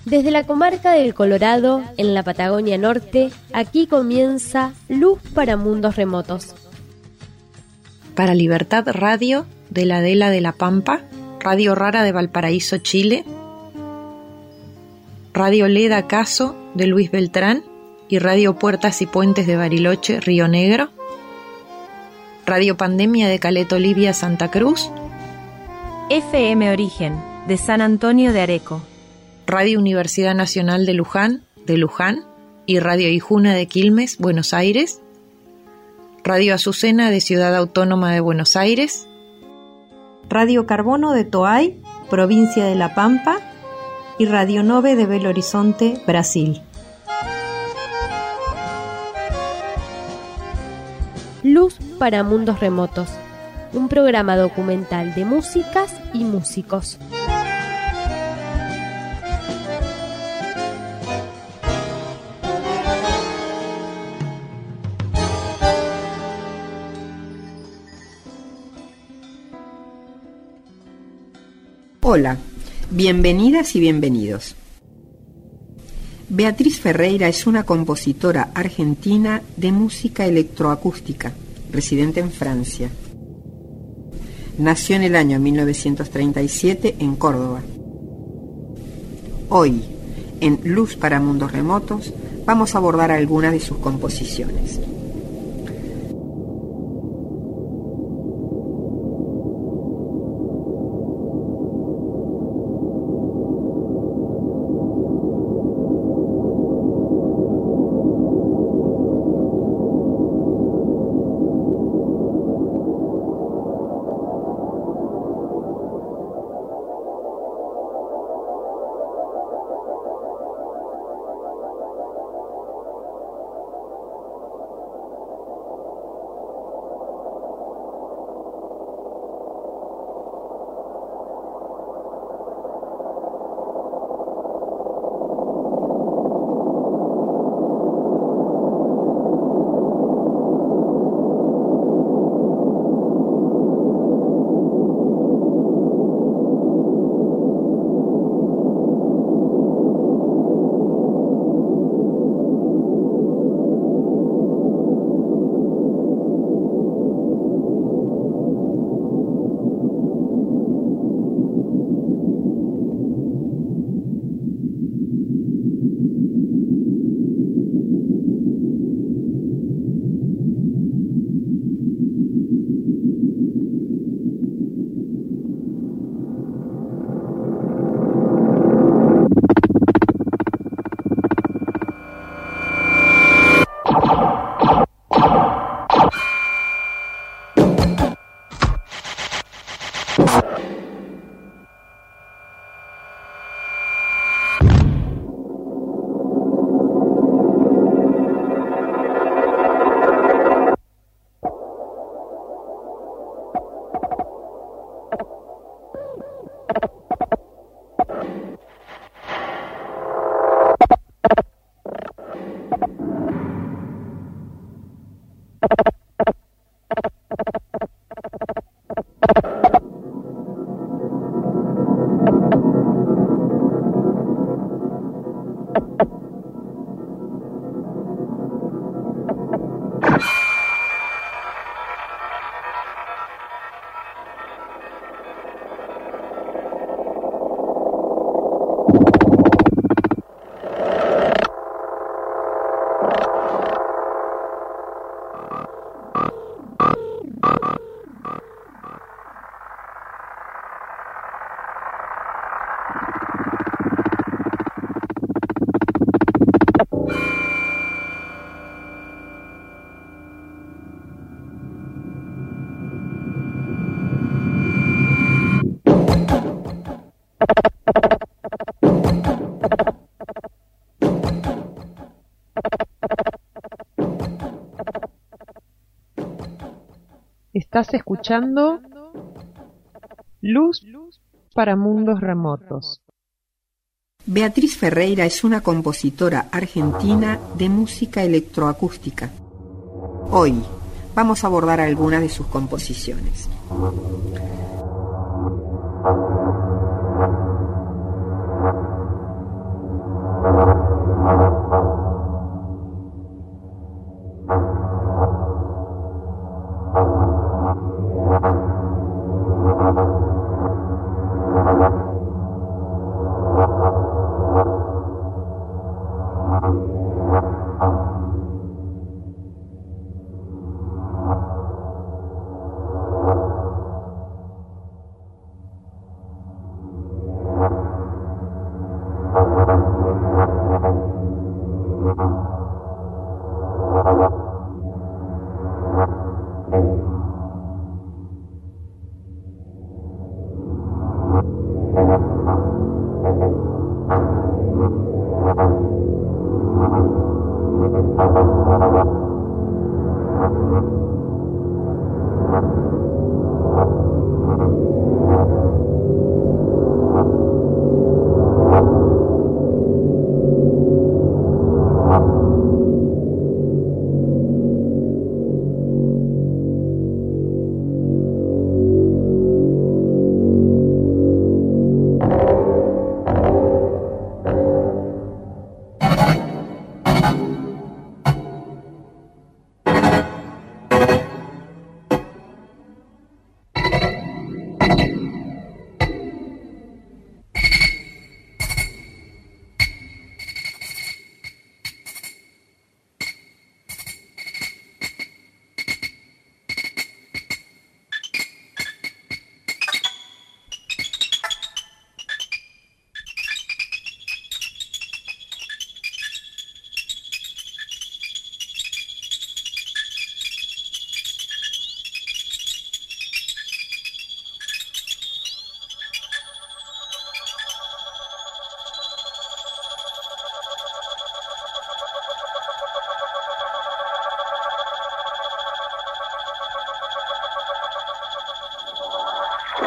Desde la comarca del Colorado, en la Patagonia Norte, aquí comienza Luz para Mundos Remotos. Para Libertad Radio, de la Adela de la Pampa, Radio Rara de Valparaíso, Chile, Radio Leda Caso de Luis Beltrán y Radio Puertas y Puentes de Bariloche, Río Negro, Radio Pandemia de Caleta Olivia, Santa Cruz, FM Origen de San Antonio de Areco, Radio Universidad Nacional de Luján y Radio Ijuna de Quilmes, Buenos Aires, Radio Azucena de Ciudad Autónoma de Buenos Aires, Radio Carbono de Toay, provincia de La Pampa, y Radio Nove de Belo Horizonte, Brasil. Luz para Mundos Remotos, un programa documental de músicas y músicos. Hola, bienvenidas y bienvenidos. Beatriz Ferreira es una compositora argentina de música electroacústica, residente en Francia. Nació en el año 1937 en Córdoba. Hoy, en Luz para Mundos Remotos, vamos a abordar algunas de sus composiciones. Estás escuchando Luz para Mundos Remotos. Beatriz Ferreira es una compositora argentina de música electroacústica. Hoy vamos a abordar algunas de sus composiciones.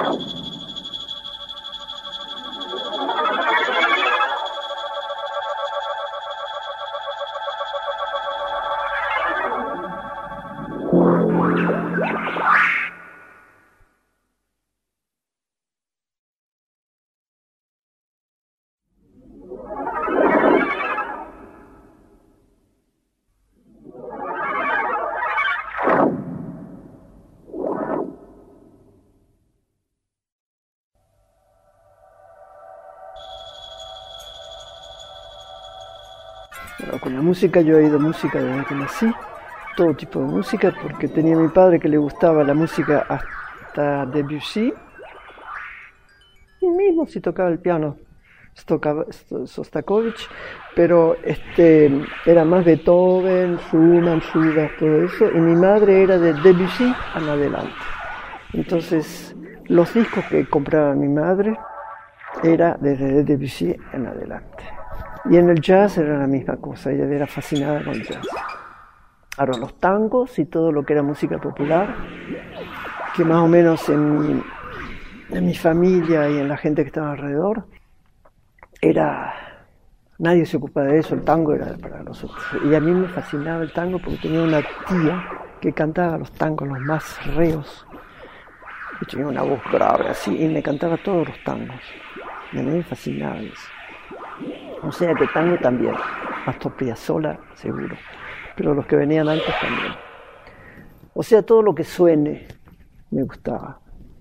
Bueno, con la música yo he oído música desde que nací, todo tipo de música, porque tenía a mi padre que le gustaba la música hasta Debussy, y mismo si tocaba el piano, Sostakovich, pero era más Beethoven, Schumann, Schubert, todo eso, y mi madre era de Debussy en adelante. Entonces, los discos que compraba mi madre era desde Debussy en adelante. Y en el jazz era la misma cosa, ella era fascinada con el jazz. Ahora, los tangos y todo lo que era música popular, que más o menos en mi familia y en la gente que estaba alrededor, nadie se ocupaba de eso, el tango era para nosotros. Y a mí me fascinaba el tango porque tenía una tía que cantaba los tangos, los más reos, y tenía una voz grave así, y me cantaba todos los tangos. Y a mí me fascinaba eso. O sea que tango también, Astor Piazzolla seguro, pero los que venían antes también. O sea, todo lo que suene me gustaba.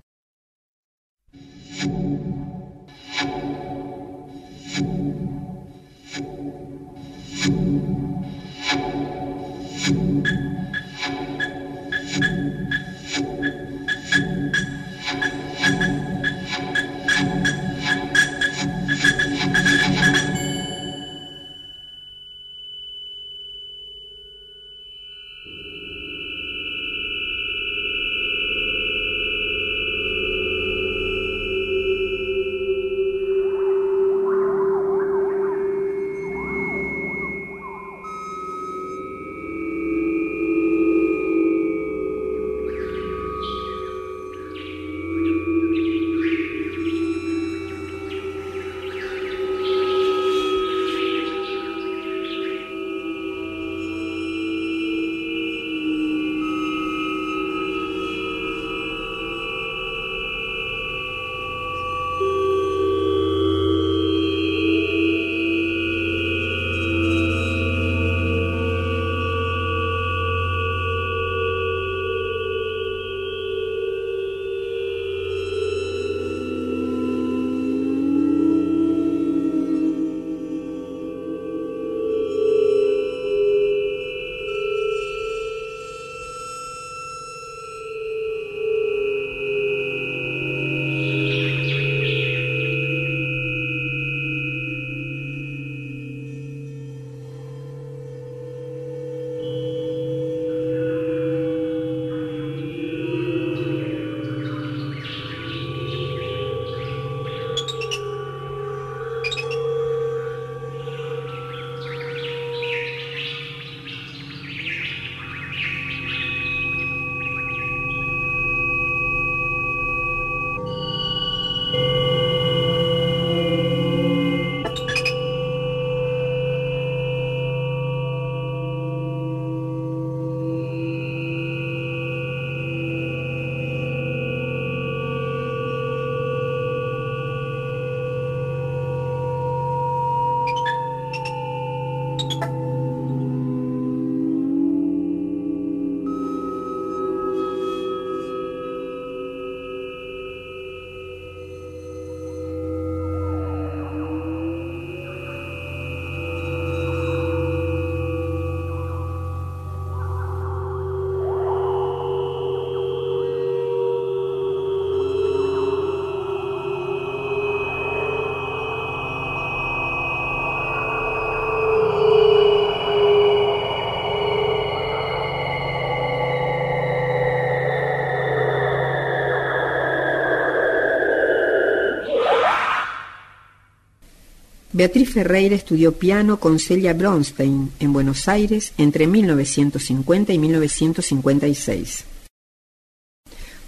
Beatriz Ferreira estudió piano con Celia Bronstein en Buenos Aires entre 1950 y 1956.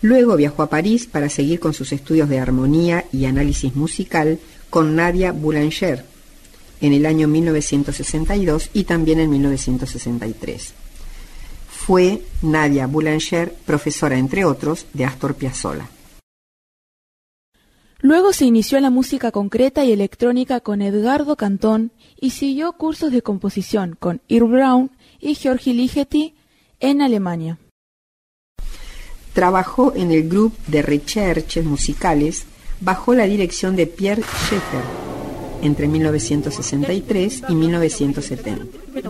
Luego viajó a París para seguir con sus estudios de armonía y análisis musical con Nadia Boulanger en el año 1962 y también en 1963. Fue Nadia Boulanger profesora, entre otros, de Astor Piazzolla. Luego se inició en la música concreta y electrónica con Edgardo Cantón y siguió cursos de composición con Earl Brown y Georgi Ligeti en Alemania. Trabajó en el grupo de recherches musicales bajo la dirección de Pierre Schaeffer entre 1963 y 1970.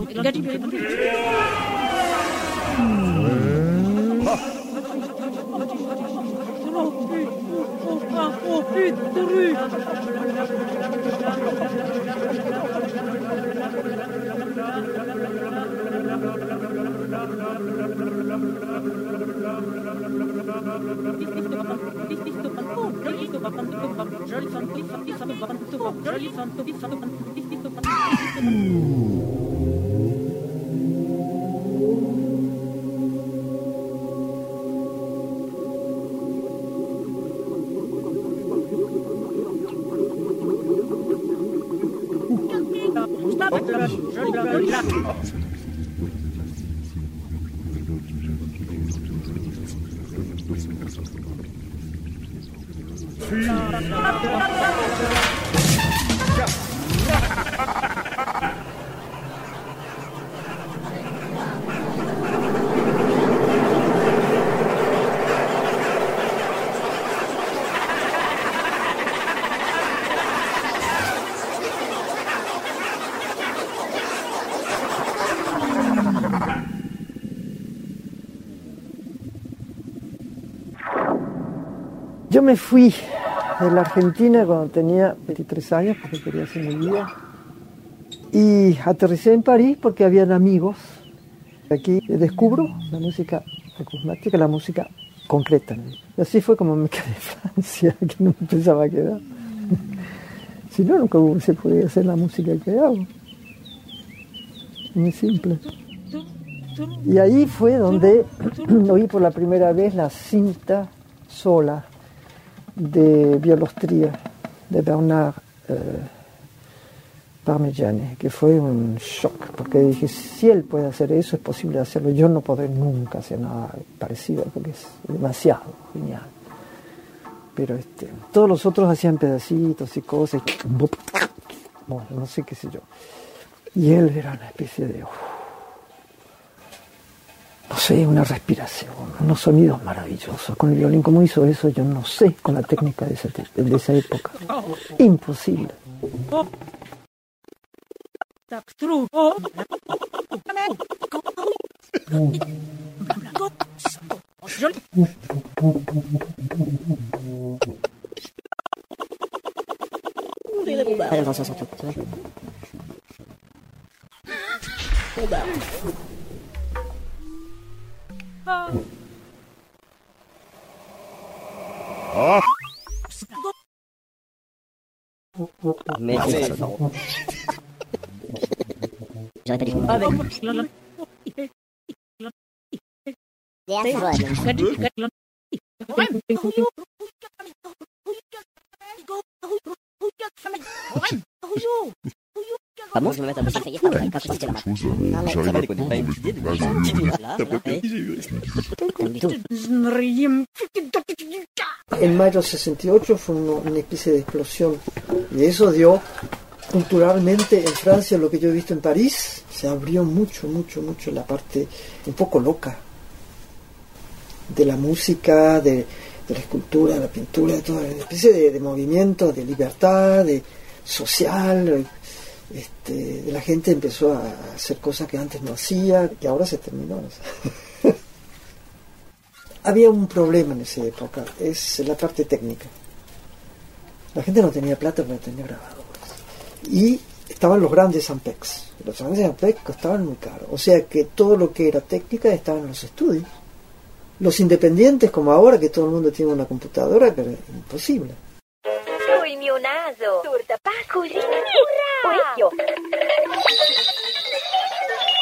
Yo me fui de la Argentina cuando tenía 23 años porque quería hacer mi vida y aterricé en París porque habían amigos. Aquí descubro la música acusmática, la música concreta. Y así fue como me quedé en Francia, que no me pensaba quedar. Si no, nunca se podía hacer la música que hago. Muy simple. Y ahí fue donde oí por la primera vez la cinta sola de Biolostría, de Bernard Parmigiani, que fue un shock, porque dije, si él puede hacer eso, es posible hacerlo. Yo no podré nunca hacer nada parecido, porque es demasiado genial. Pero todos los otros hacían pedacitos y cosas, bueno, no sé qué sé yo. Y él era una especie de, no sé, una respiración, unos sonidos maravillosos. Con el violín, ¿cómo hizo eso? Yo no sé, con la técnica de esa época. Imposible. Vamos, me meto en música y esta hora, casi se la mato. En mayo del 68 fue una especie de explosión y eso dio culturalmente en Francia lo que yo he visto en París. Se abrió mucho la parte un poco loca de la música, de la escultura, de la pintura, de toda una especie de movimiento, de libertad, de social. La gente empezó a hacer cosas que antes no hacía, que ahora se terminó. Había un problema en esa época, es la parte técnica. La gente no tenía plata para tener grabadores. Y estaban los grandes Ampex. Los grandes Ampex costaban muy caro. O sea que todo lo que era técnica estaba en los estudios. Los independientes, como ahora, que todo el mundo tiene una computadora, pero es imposible. Il mio naso, torta così, orecchio,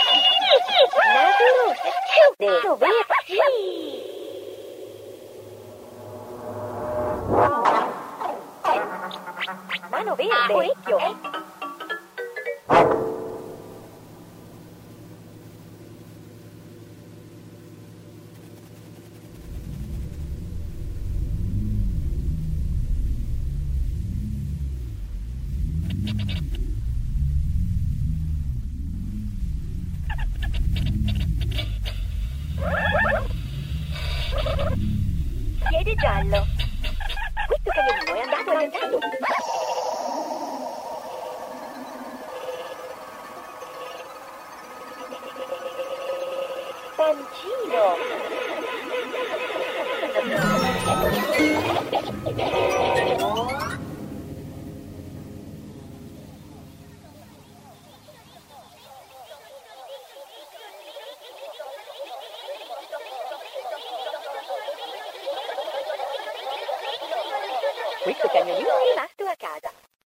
naso rosso, dove? Topolino verde. Orecchio. Piede giallo. Questo cagnolino è andato all'interno. Pancino. Questo cagnolino è rimasto a casa.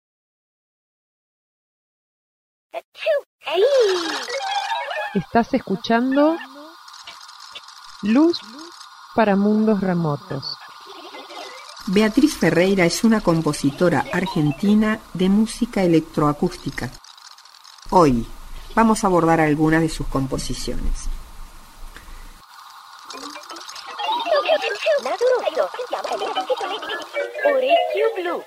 Estás escuchando Luz para Mundos Remotos. Beatriz Ferreira es una compositora argentina de música electroacústica. Hoy vamos a abordar algunas de sus composiciones. Orecchio blu.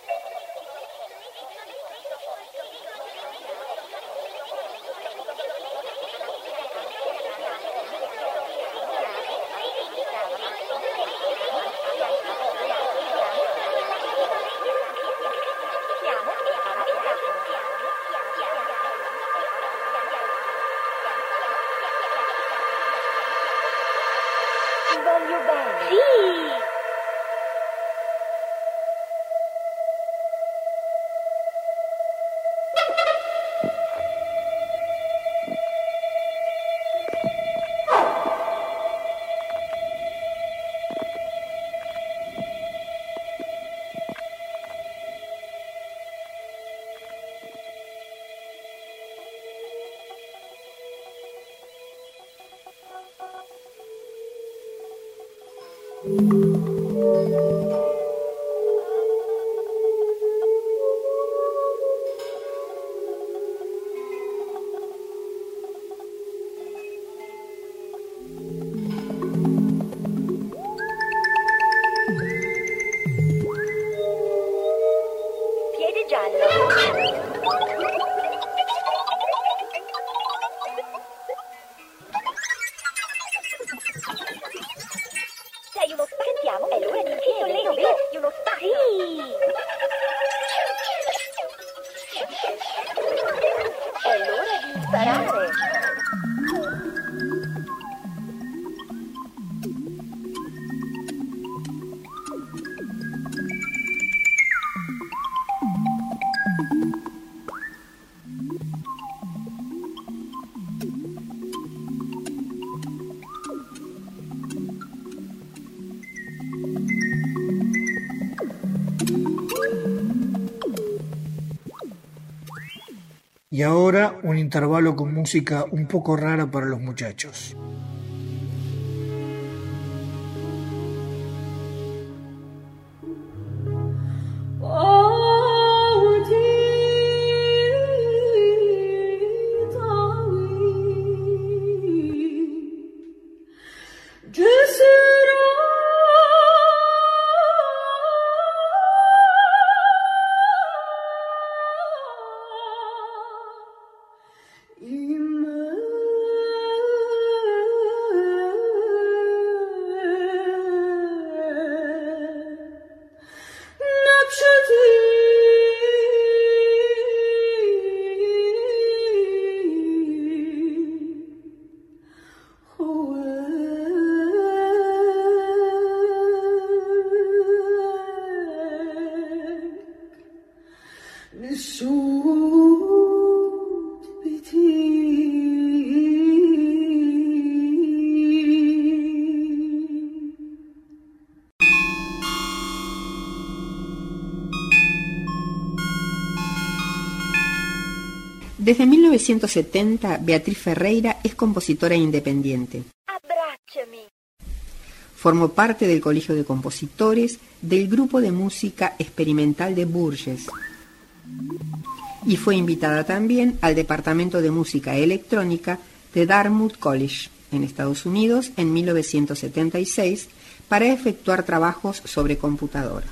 Voglio bene. Sì. Piede giallo. Sei uno scantiamo, è l'ora di piede verde, uno spazio. È l'ora di sparare. Y ahora un intervalo con música un poco rara para los muchachos. Desde 1970, Beatriz Ferreira es compositora independiente. Abbracciami. Formó parte del Colegio de Compositores del Grupo de Música Experimental de Bourges. y fue invitada también al Departamento de Música Electrónica de Dartmouth College, en Estados Unidos, en 1976, para efectuar trabajos sobre computadora.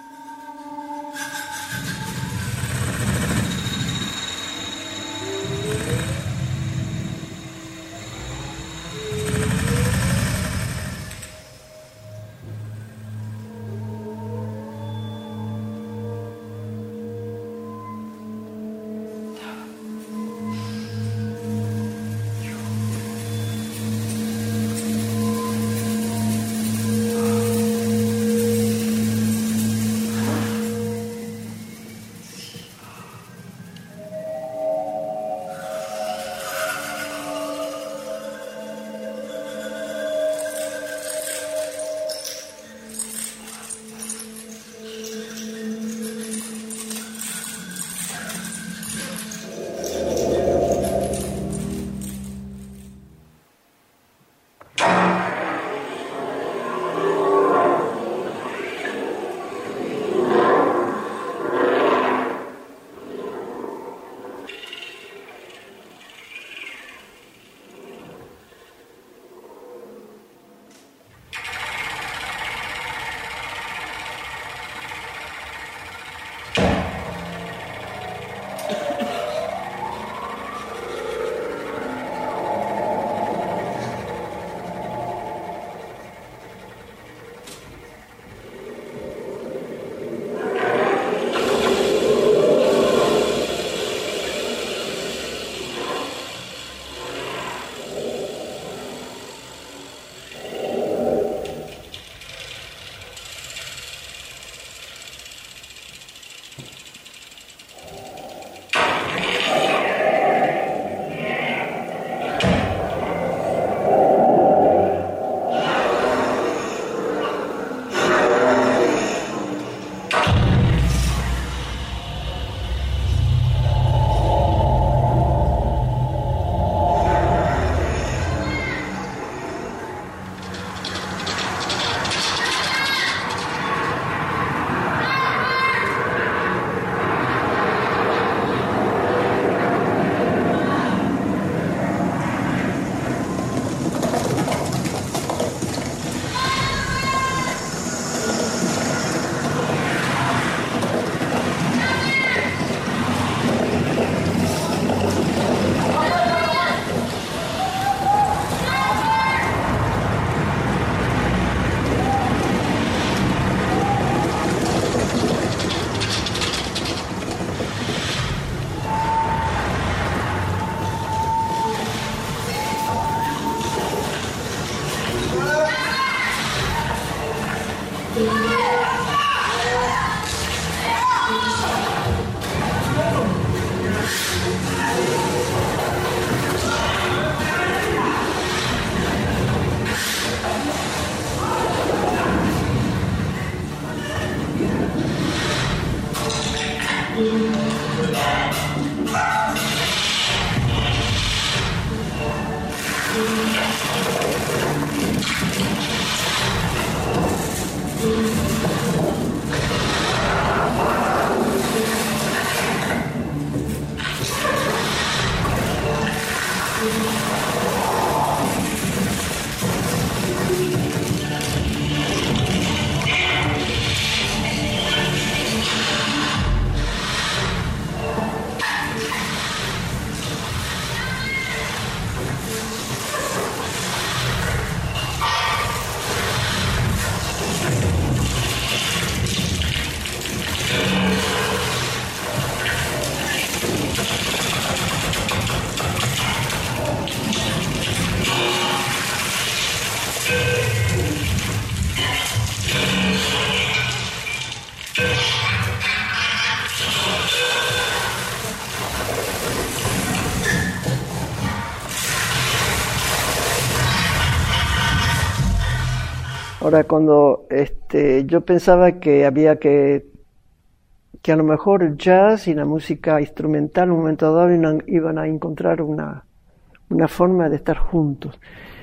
Ahora, cuando yo pensaba que había que a lo mejor el jazz y la música instrumental en un momento dado iban a encontrar una forma de estar juntos.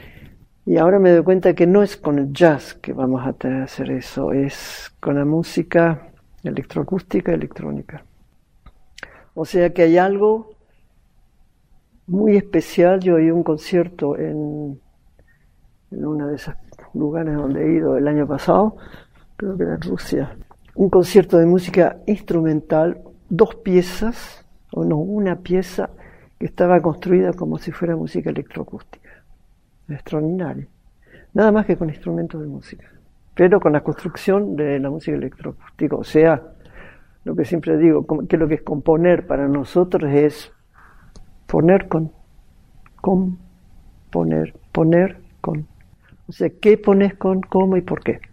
Y ahora me doy cuenta que no es con el jazz que vamos a hacer eso, es con la música electroacústica y electrónica. O sea que hay algo muy especial. Yo oí un concierto en uno de esos lugares donde he ido el año pasado, creo que era en Rusia, un concierto de música instrumental, 2 piezas, o no, una pieza que estaba construida como si fuera música electroacústica. Extraordinario. Nada más que con instrumentos de música, pero con la construcción de la música electroacústica. O sea, lo que siempre digo, que lo que es componer para nosotros es poner con, componer, poner con. O sea, ¿qué pones con, cómo y por qué?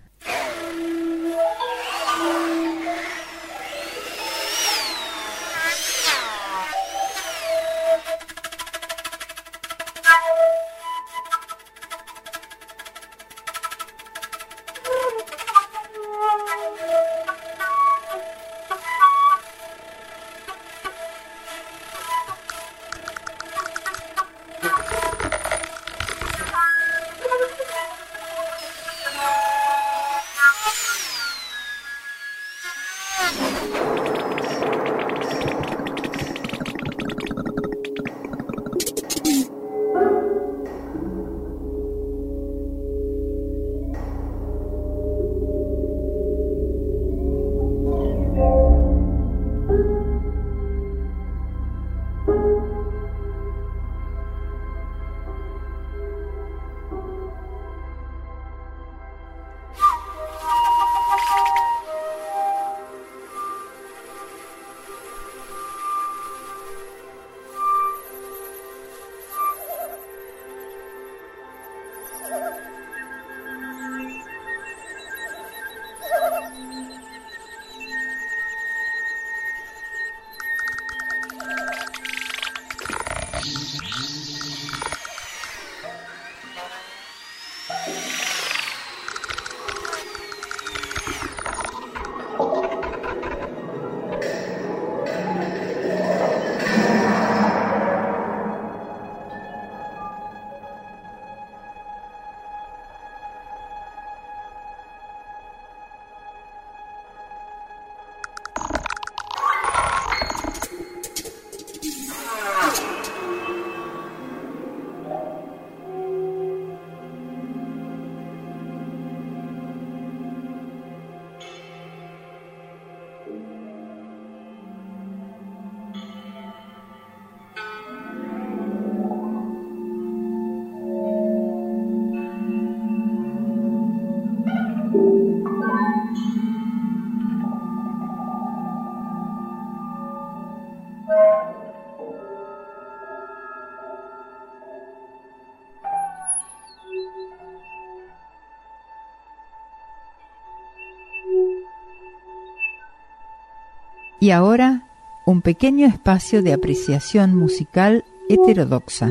Y ahora, un pequeño espacio de apreciación musical heterodoxa.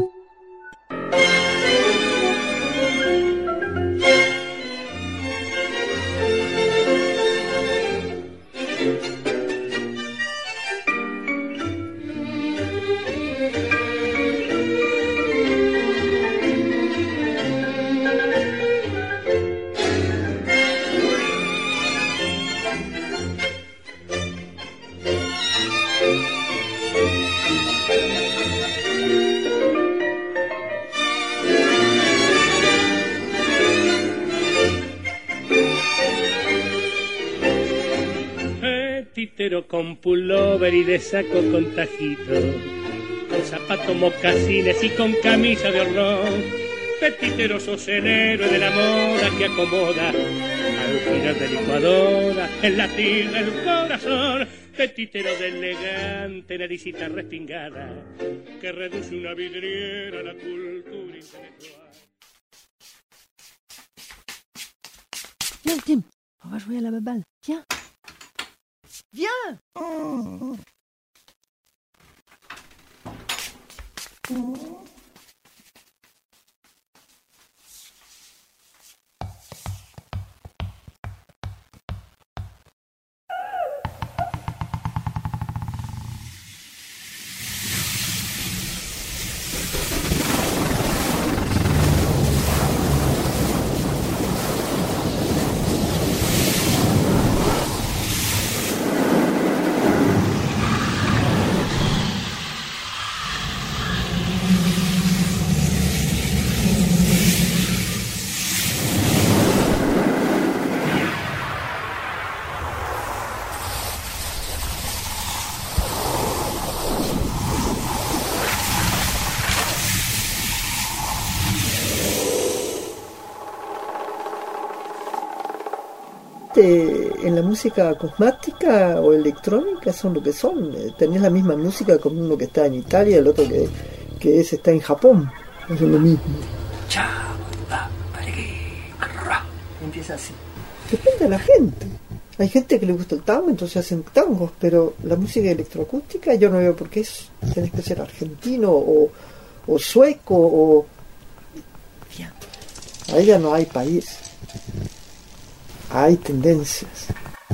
Con pullover y de saco con tajito, con zapatos mocasines y con camisa de hornón. Petitero sos el héroe de la moda que acomoda al girar de licuadora el latir del corazón. Petitero de elegante naricita respingada que reduce una vidriera a la cultura intelectual. Viens Tim, on va jouer à la baballe, viens. Viens! en la música cosmática o electrónica son lo que son. Tenés la misma música con uno que está en Italia, el otro que está en Japón. Es lo mismo. Empieza así. Depende de la gente. Hay gente que le gusta el tango, entonces hacen tangos, pero la música electroacústica yo no veo por qué tenés que ser argentino o sueco o... Ahí ya no hay país. Hay tendencias.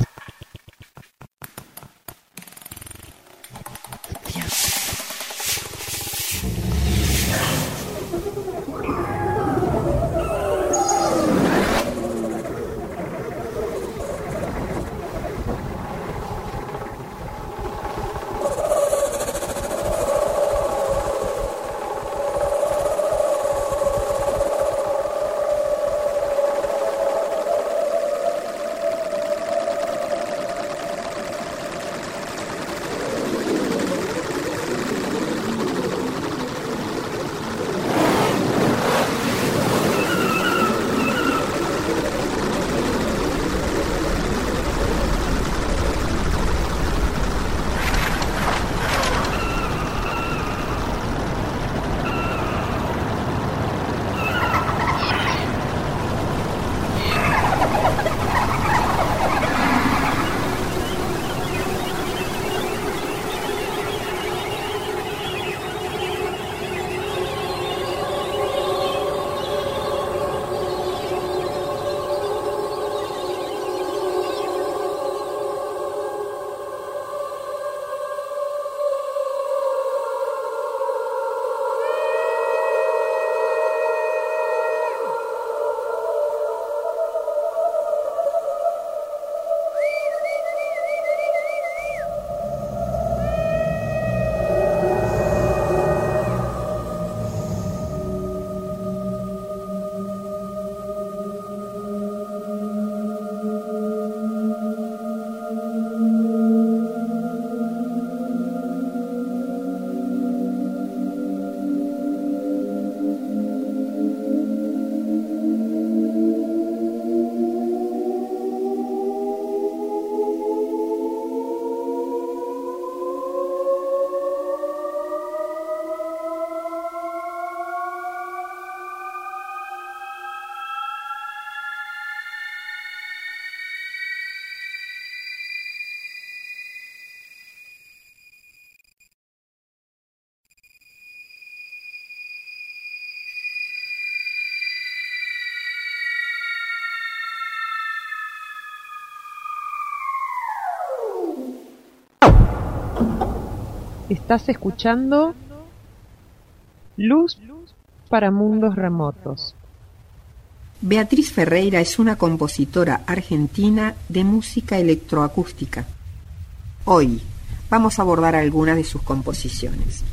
Estás escuchando Luz para Mundos Remotos. Beatriz Ferreira es una compositora argentina de música electroacústica. Hoy vamos a abordar algunas de sus composiciones.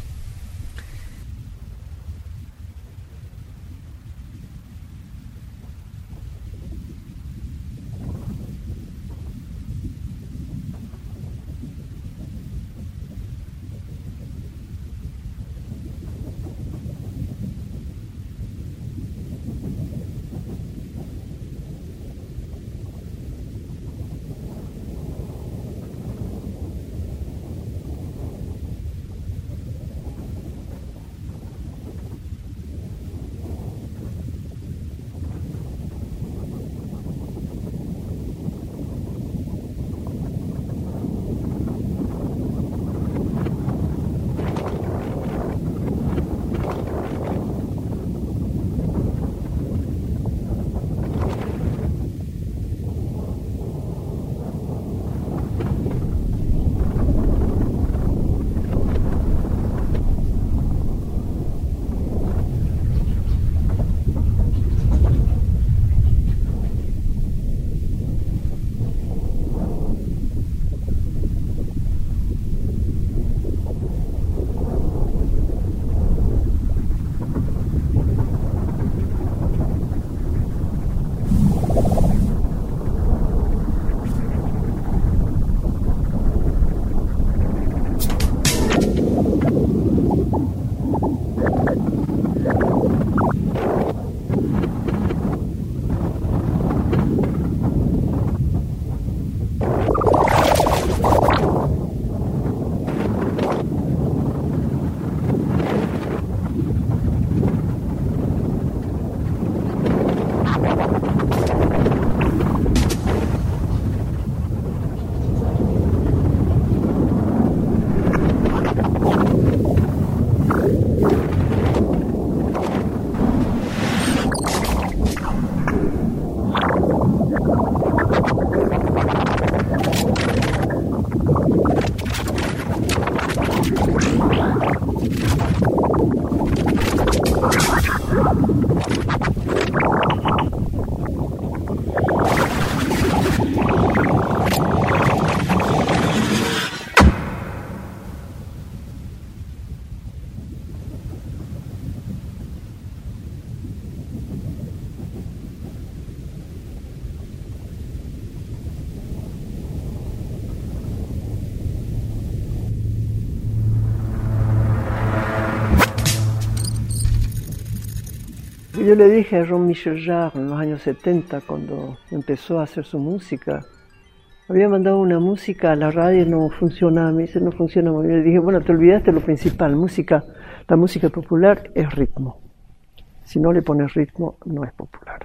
yo le dije a Jean-Michel Jarre en los años 70, cuando empezó a hacer su música, había mandado una música a la radio y no funcionaba. Me dice, no funciona muy bien. Le dije, bueno, te olvidaste lo principal, la música popular es ritmo. Si no le pones ritmo, no es popular.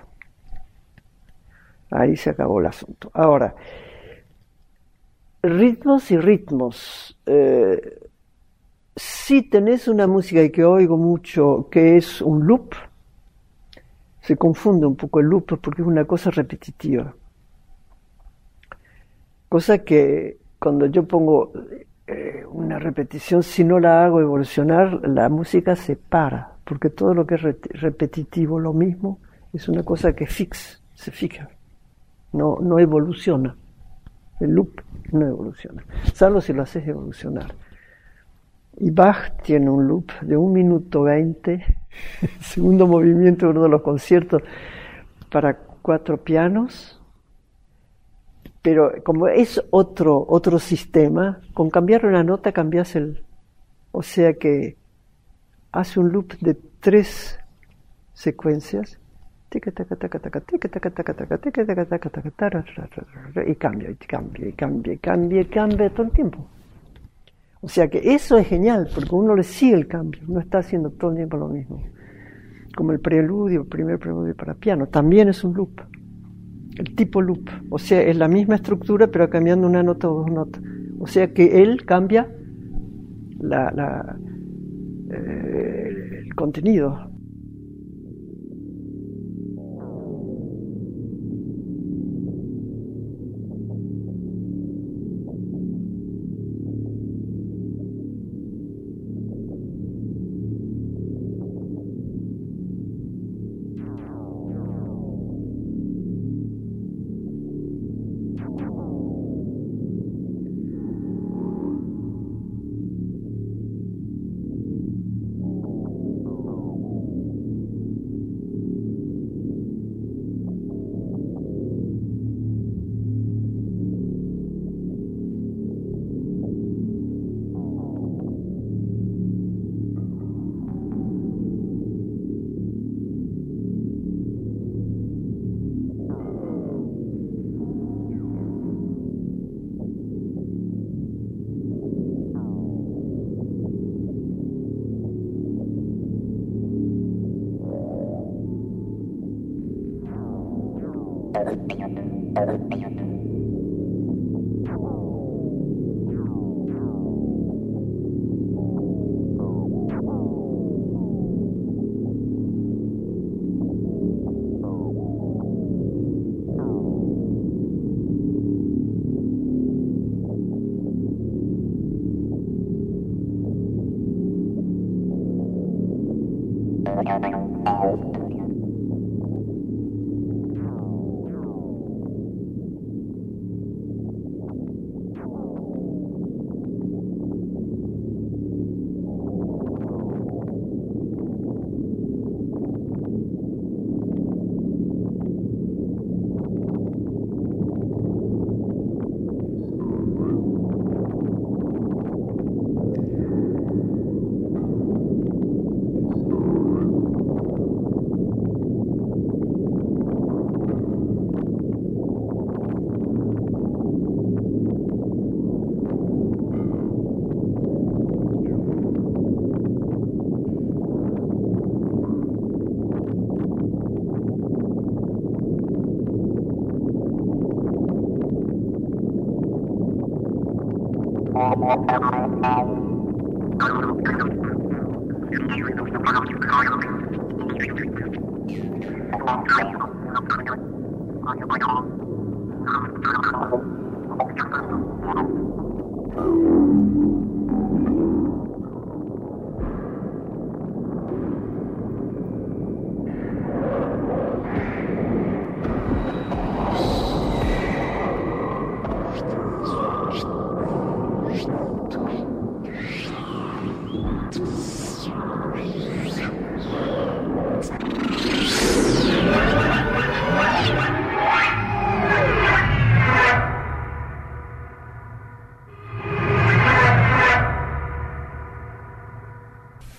Ahí se acabó el asunto. Ahora, ritmos y ritmos. Si tenés una música y que oigo mucho, que es un loop, se confunde un poco el loop porque es una cosa repetitiva. Cosa que cuando yo pongo una repetición, si no la hago evolucionar, la música se para, porque todo lo que es repetitivo, lo mismo, es una cosa que se fija, no evoluciona. El loop no evoluciona, salvo si lo haces evolucionar. Y Bach tiene un loop de 1 minuto 20, segundo movimiento de uno de los conciertos para 4 pianos, pero como es otro sistema, con cambiar una nota cambias o sea que hace un loop de 3 secuencias, y cambia todo el tiempo. O sea que eso es genial, porque uno le sigue el cambio, no está haciendo todo el tiempo lo mismo. Como el preludio, el primer preludio para piano, también es un loop, el tipo loop. O sea, es la misma estructura, pero cambiando una nota o 2 notas. O sea que él cambia el contenido.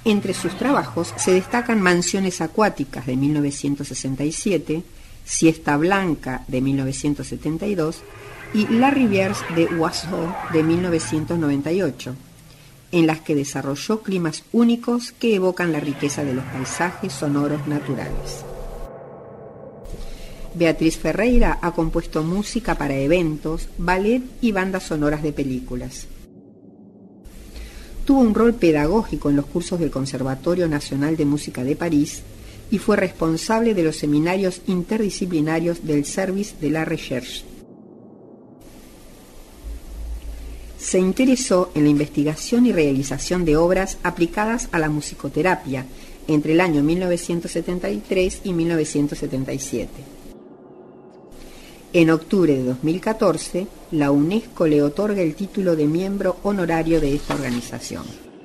Entre sus trabajos se destacan Mansiones acuáticas de 1967, Siesta Blanca de 1972 y La Rivière de Oiseau de 1998, en las que desarrolló climas únicos que evocan la riqueza de los paisajes sonoros naturales. Beatriz Ferreira ha compuesto música para eventos, ballet y bandas sonoras de películas. Tuvo un rol pedagógico en los cursos del Conservatorio Nacional de Música de París y fue responsable de los seminarios interdisciplinarios del Service de la Recherche. Se interesó en la investigación y realización de obras aplicadas a la musicoterapia entre el año 1973 y 1977. En octubre de 2014, la UNESCO le otorga el título de miembro honorario de esta organización.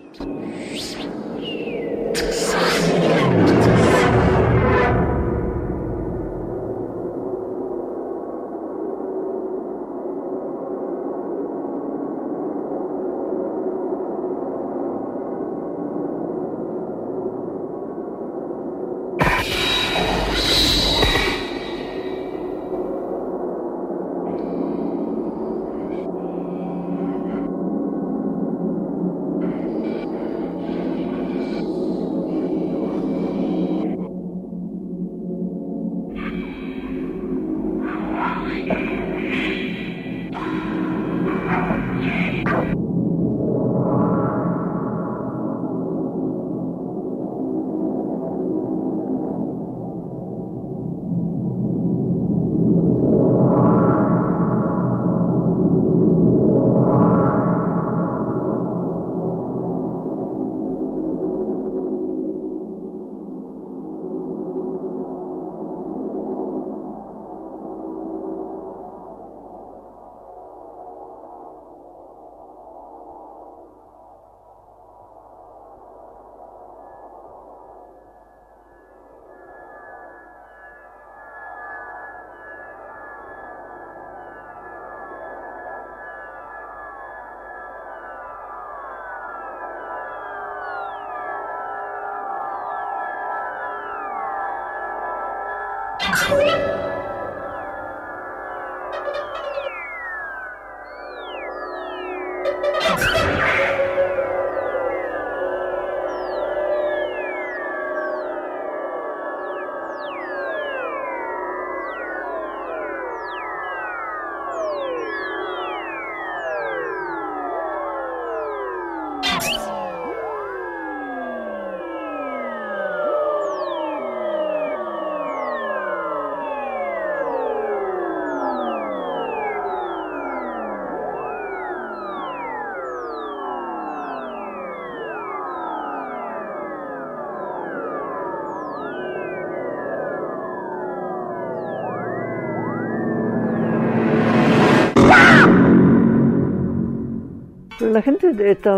La gente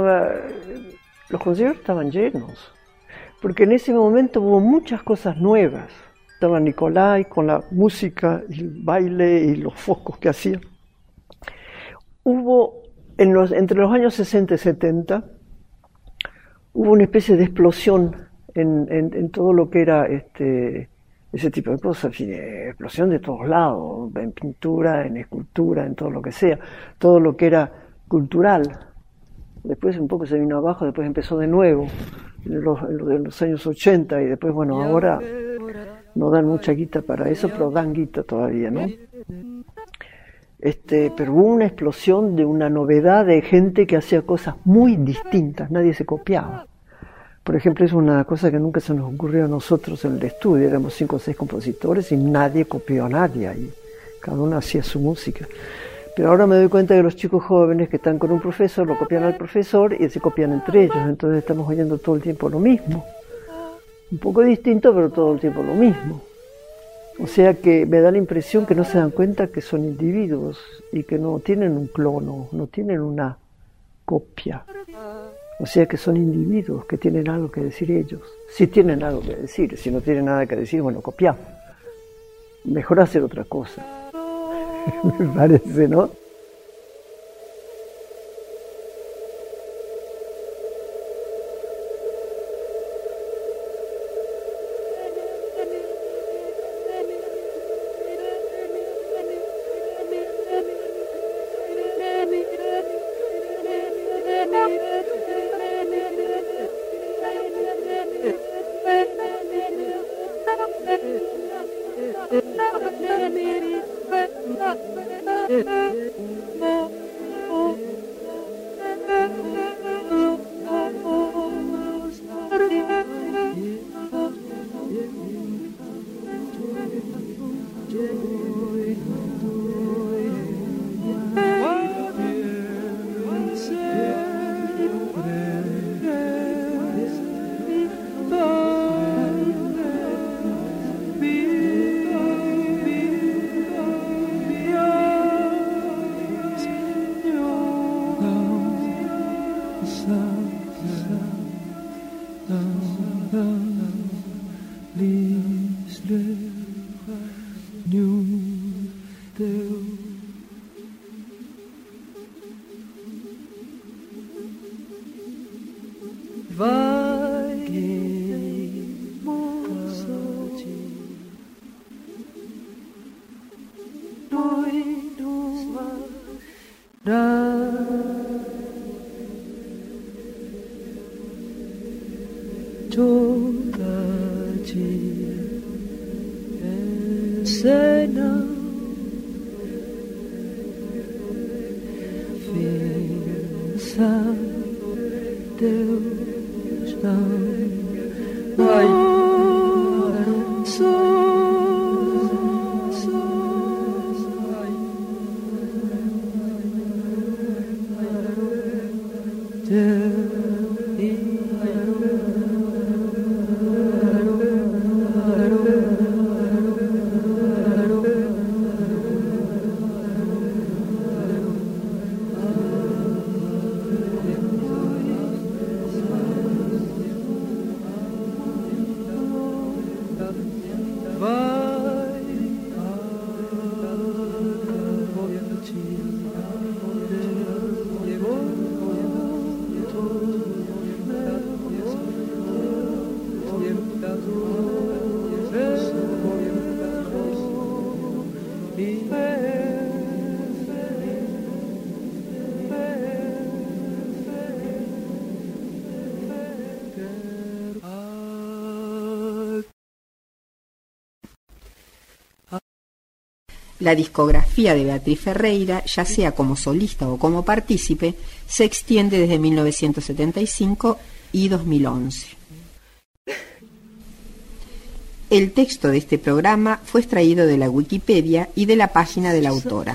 los conciertos estaban llenos, porque en ese momento hubo muchas cosas nuevas. Estaba Nicolai con la música, el baile y los focos que hacía. Hubo, entre los años 60 y 70, hubo una especie de explosión en todo lo que era ese tipo de cosas, explosión de todos lados, en pintura, en escultura, en todo lo que sea, todo lo que era cultural. Después un poco se vino abajo, después empezó de nuevo en los años 80 y después, bueno, ahora no dan mucha guita para eso, pero dan guita todavía, ¿no? Pero hubo una explosión de una novedad de gente que hacía cosas muy distintas, nadie se copiaba. Por ejemplo, es una cosa que nunca se nos ocurrió a nosotros en el estudio, éramos 5 o 6 compositores y nadie copió a nadie ahí, cada uno hacía su música. Pero ahora me doy cuenta que los chicos jóvenes que están con un profesor lo copian al profesor y se copian entre ellos, entonces estamos oyendo todo el tiempo lo mismo. Un poco distinto, pero todo el tiempo lo mismo. O sea que me da la impresión que no se dan cuenta que son individuos y que no tienen un clono, no tienen una copia. O sea que son individuos que tienen algo que decir ellos. Si tienen algo que decir, si no tienen nada que decir, bueno, copiar. Mejor hacer otra cosa. Me parece, ¿no? La discografía de Beatriz Ferreira, ya sea como solista o como partícipe, se extiende desde 1975 y 2011. El texto de este programa fue extraído de la Wikipedia y de la página de la autora.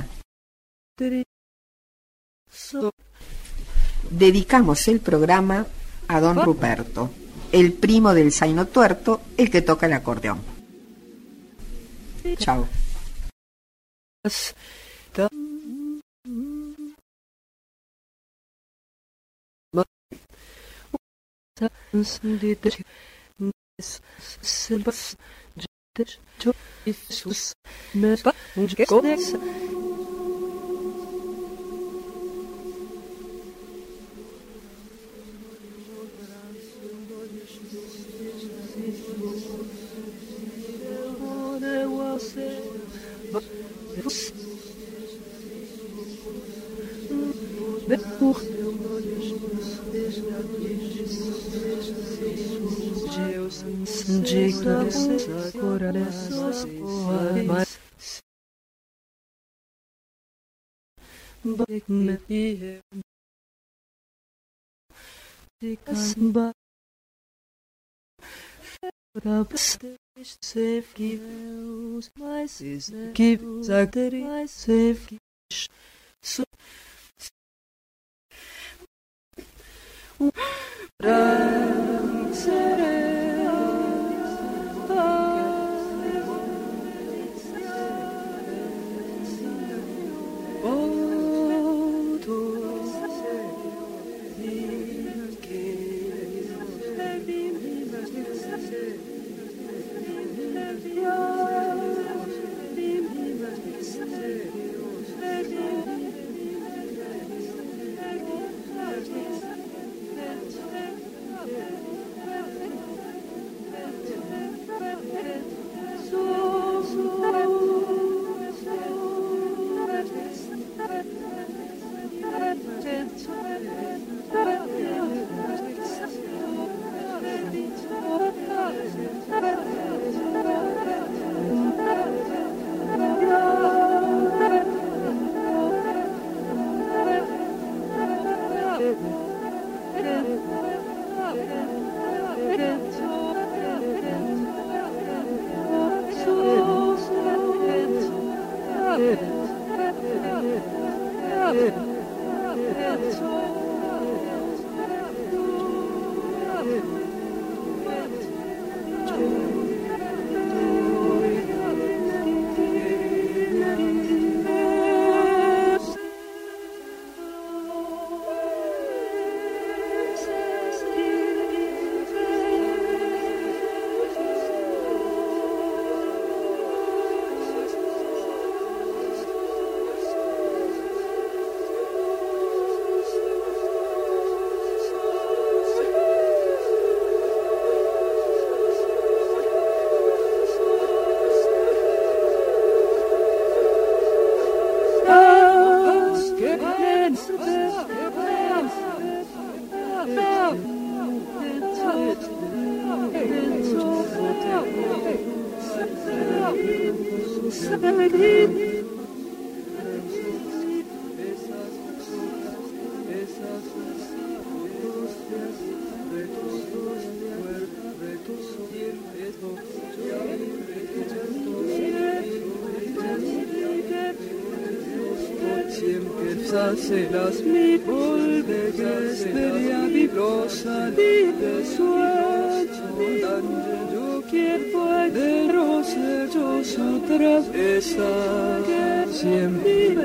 Dedicamos el programa a don Ruperto, el primo del Zaino Tuerto, el que toca el acordeón. Chao. Las mi volve gesteria vibrosa de sueño yo quiero de rosa yo otra esa que siempre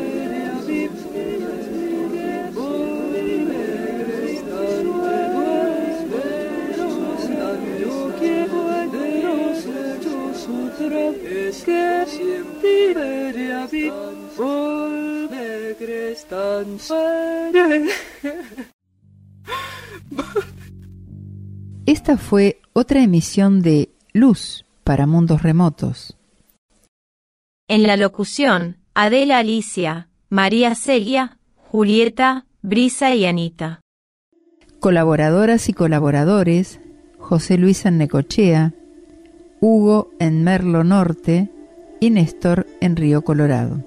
es que siempre Esta fue otra emisión de Luz para Mundos Remotos. En la locución, Adela Alicia, María Celia, Julieta, Brisa y Anita. Colaboradoras y colaboradores: José Luis en Necochea, Hugo en Merlo Norte y Néstor en Río Colorado.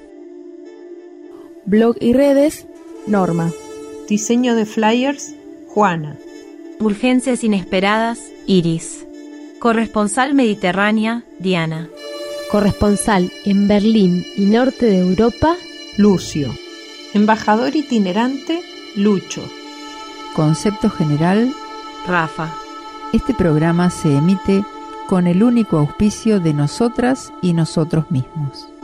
Blog y redes, Norma. Diseño de flyers, Juana. Urgencias inesperadas, Iris. Corresponsal mediterránea, Diana. Corresponsal en Berlín y norte de Europa, Lucio. Embajador itinerante, Lucho. Concepto general, Rafa. Este programa se emite con el único auspicio de nosotras y nosotros mismos.